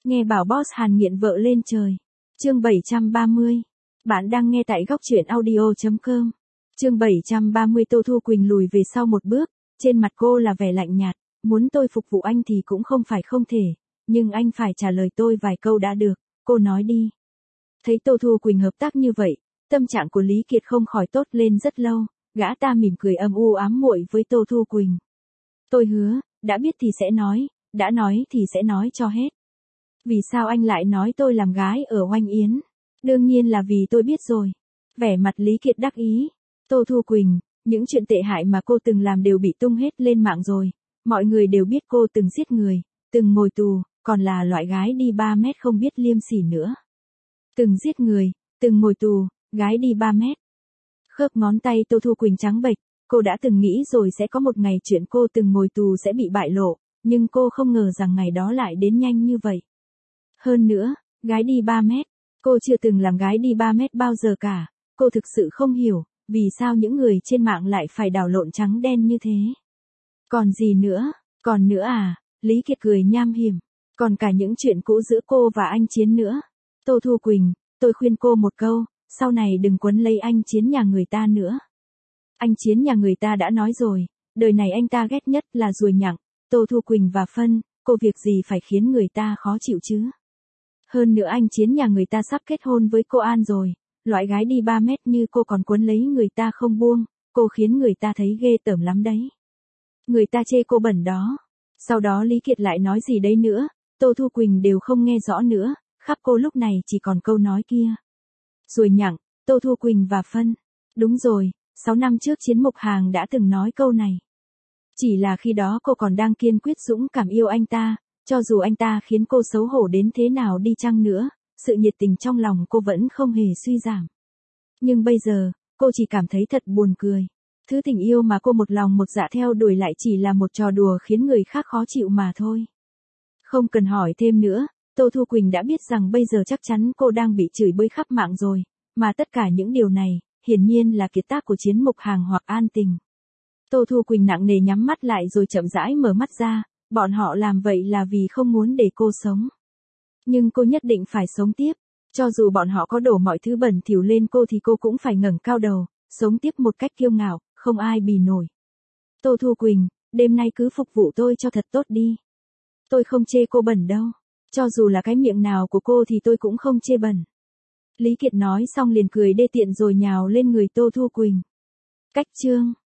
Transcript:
Nghe bảo boss Hàn nghiện vợ lên trời. Chương 730. Bạn đang nghe tại góc truyện audio.com. Chương 730. Tô Thu Quỳnh lùi về sau một bước, trên mặt cô là vẻ lạnh nhạt, muốn tôi phục vụ anh thì cũng không phải không thể, nhưng anh phải trả lời tôi vài câu đã được, cô nói đi. Thấy Tô Thu Quỳnh hợp tác như vậy, tâm trạng của Lý Kiệt không khỏi tốt lên rất lâu, gã ta mỉm cười âm u ám muội với Tô Thu Quỳnh. Tôi hứa, đã biết thì sẽ nói, đã nói thì sẽ nói cho hết. Vì sao anh lại nói tôi làm gái ở Oanh Yến? Đương nhiên là vì tôi biết rồi. Vẻ mặt Lý Kiệt đắc ý. Tô Thu Quỳnh, những chuyện tệ hại mà cô từng làm đều bị tung hết lên mạng rồi. Mọi người đều biết cô từng giết người, từng ngồi tù, còn là loại gái đi 3 mét không biết liêm sỉ nữa. Từng giết người, từng ngồi tù, gái đi 3 mét. Khớp ngón tay Tô Thu Quỳnh trắng bệch, cô đã từng nghĩ rồi sẽ có một ngày chuyện cô từng ngồi tù sẽ bị bại lộ, nhưng cô không ngờ rằng ngày đó lại đến nhanh như vậy. Hơn nữa, gái đi 3 mét, cô chưa từng làm gái đi 3 mét bao giờ cả, cô thực sự không hiểu, vì sao những người trên mạng lại phải đảo lộn trắng đen như thế. Còn gì nữa, còn nữa à, Lý Kiệt cười nham hiểm, còn cả những chuyện cũ giữa cô và anh Chiến nữa. Tô Thu Quỳnh, tôi khuyên cô một câu, sau này đừng quấn lấy anh Chiến nhà người ta nữa. Anh Chiến nhà người ta đã nói rồi, đời này anh ta ghét nhất là ruồi nhặng, Tô Thu Quỳnh và Phân, cô việc gì phải khiến người ta khó chịu chứ. Hơn nữa anh Chiến nhà người ta sắp kết hôn với cô An rồi, loại gái đi 3 mét như cô còn quấn lấy người ta không buông, cô khiến người ta thấy ghê tởm lắm đấy. Người ta chê cô bẩn đó. Sau đó Lý Kiệt lại nói gì đấy nữa, Tô Thu Quỳnh đều không nghe rõ nữa, khắp cô lúc này chỉ còn câu nói kia. Ruồi nhặng, Tô Thu Quỳnh và Phân. Đúng rồi, 6 năm trước Chiến Mục Hàng đã từng nói câu này. Chỉ là khi đó cô còn đang kiên quyết dũng cảm yêu anh ta, cho dù anh ta khiến cô xấu hổ đến thế nào đi chăng nữa, sự nhiệt tình trong lòng cô vẫn không hề suy giảm. Nhưng bây giờ, cô chỉ cảm thấy thật buồn cười. Thứ tình yêu mà cô một lòng một dạ theo đuổi lại chỉ là một trò đùa khiến người khác khó chịu mà thôi. Không cần hỏi thêm nữa, Tô Thu Quỳnh đã biết rằng bây giờ chắc chắn cô đang bị chửi bới khắp mạng rồi, mà tất cả những điều này, hiển nhiên là kiệt tác của Chiến Mục Hàng hoặc An Tình. Tô Thu Quỳnh nặng nề nhắm mắt lại rồi chậm rãi mở mắt ra, bọn họ làm vậy là vì không muốn để cô sống. Nhưng cô nhất định phải sống tiếp, cho dù bọn họ có đổ mọi thứ bẩn thỉu lên cô thì cô cũng phải ngẩng cao đầu, sống tiếp một cách kiêu ngạo, không ai bì nổi. Tô Thu Quỳnh, đêm nay cứ phục vụ tôi cho thật tốt đi. Tôi không chê cô bẩn đâu, cho dù là cái miệng nào của cô thì tôi cũng không chê bẩn. Lý Kiệt nói xong liền cười đê tiện rồi nhào lên người Tô Thu Quỳnh. Cách chương